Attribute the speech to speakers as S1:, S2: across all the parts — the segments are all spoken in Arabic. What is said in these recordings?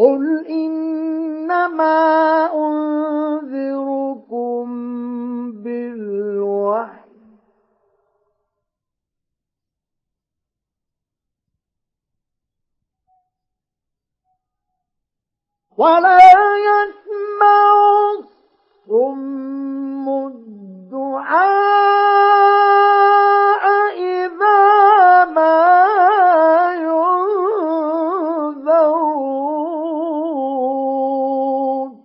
S1: قل إنما أنذركم بالوحي ولا يسمع الصم الدعاء إذا ما ينذرون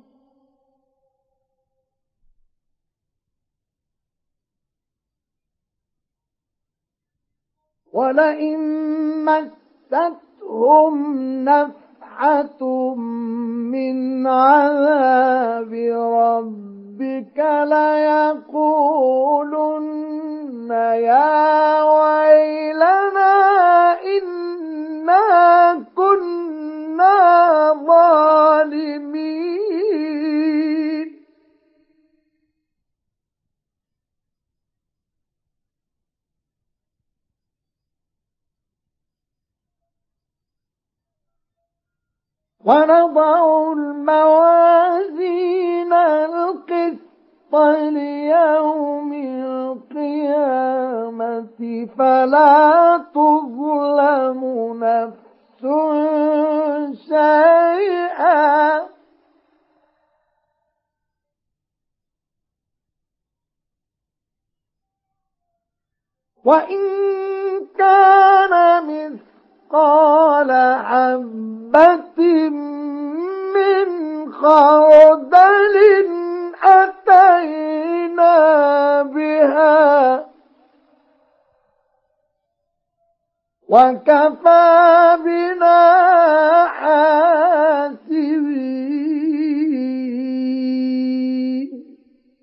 S1: ولئن مستهم نفحة من عذاب ربك ليقولن يا ويلنا إنا كنا ظالمين ونضع الموازين القسط ليوم القيامة فلا تظلم نفس شيئا وإن كان مثقال حبة من خردل أتينا بها وكفى بنا حاسبين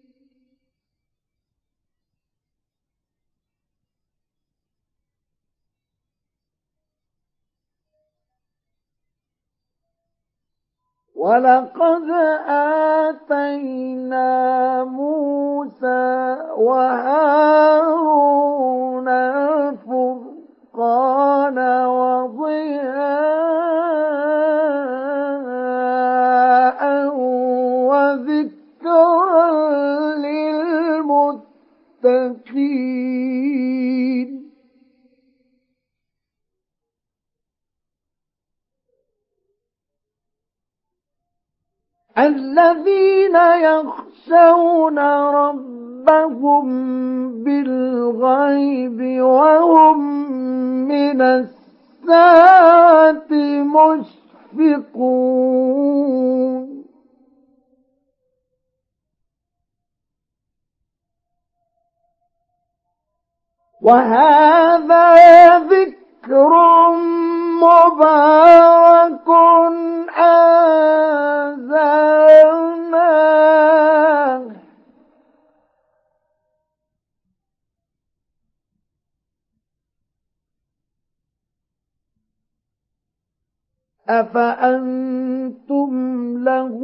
S1: ولقد آتينا موسى وهارون الفرقان وضياء وذكرا للمتقين الذين يخشون ربهم بالغيب وهم من الساعة مشفقون وهذا ذكر مبارك أنزلناه أفأنتم له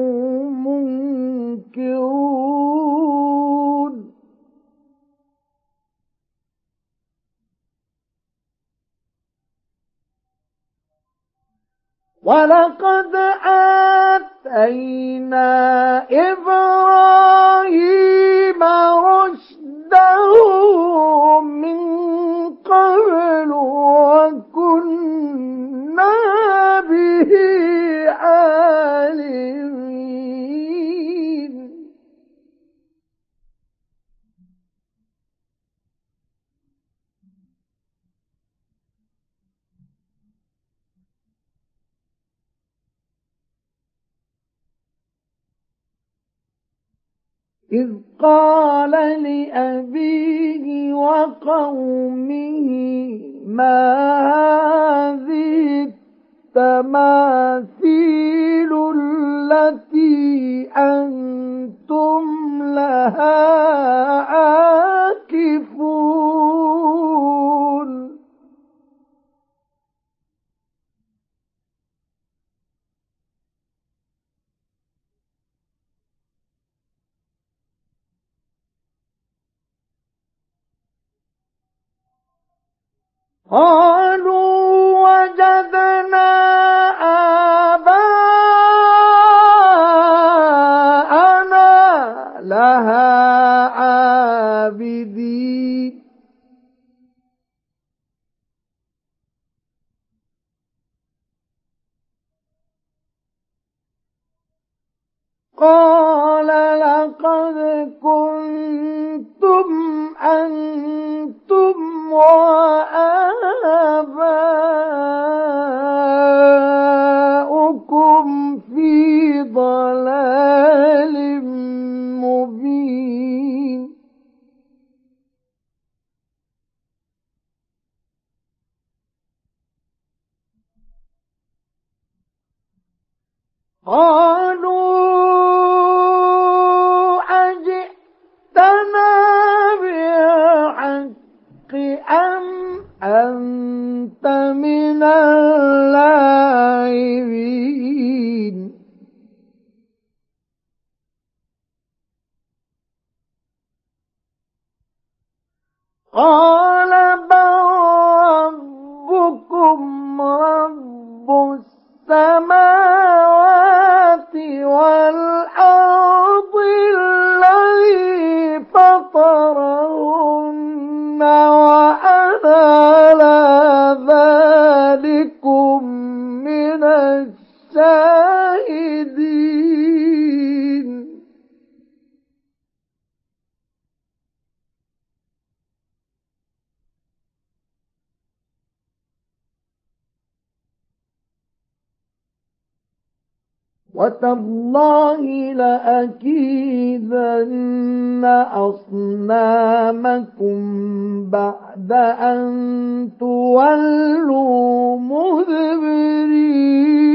S1: منكرون ولقد آتينا إبراهيم رشده من قبل وكنا به عالمين إذ قال لأبيه وقومه ما هذه التماثيل التي أنتم لها عاكفون قالوا وجدنا آباءنا قال لقد كنتم أنتم وآباؤكم في ضلال مبين. قالوا أجئتنا بالحق أم أنت من اللاعبين. قال بل ربكم رب السماوات والأرض الذي فطرهن وأنا على ذلكم من الشاهدين. وتالله لأكيدن أصنامكم بعد أن تولوا مدبرين.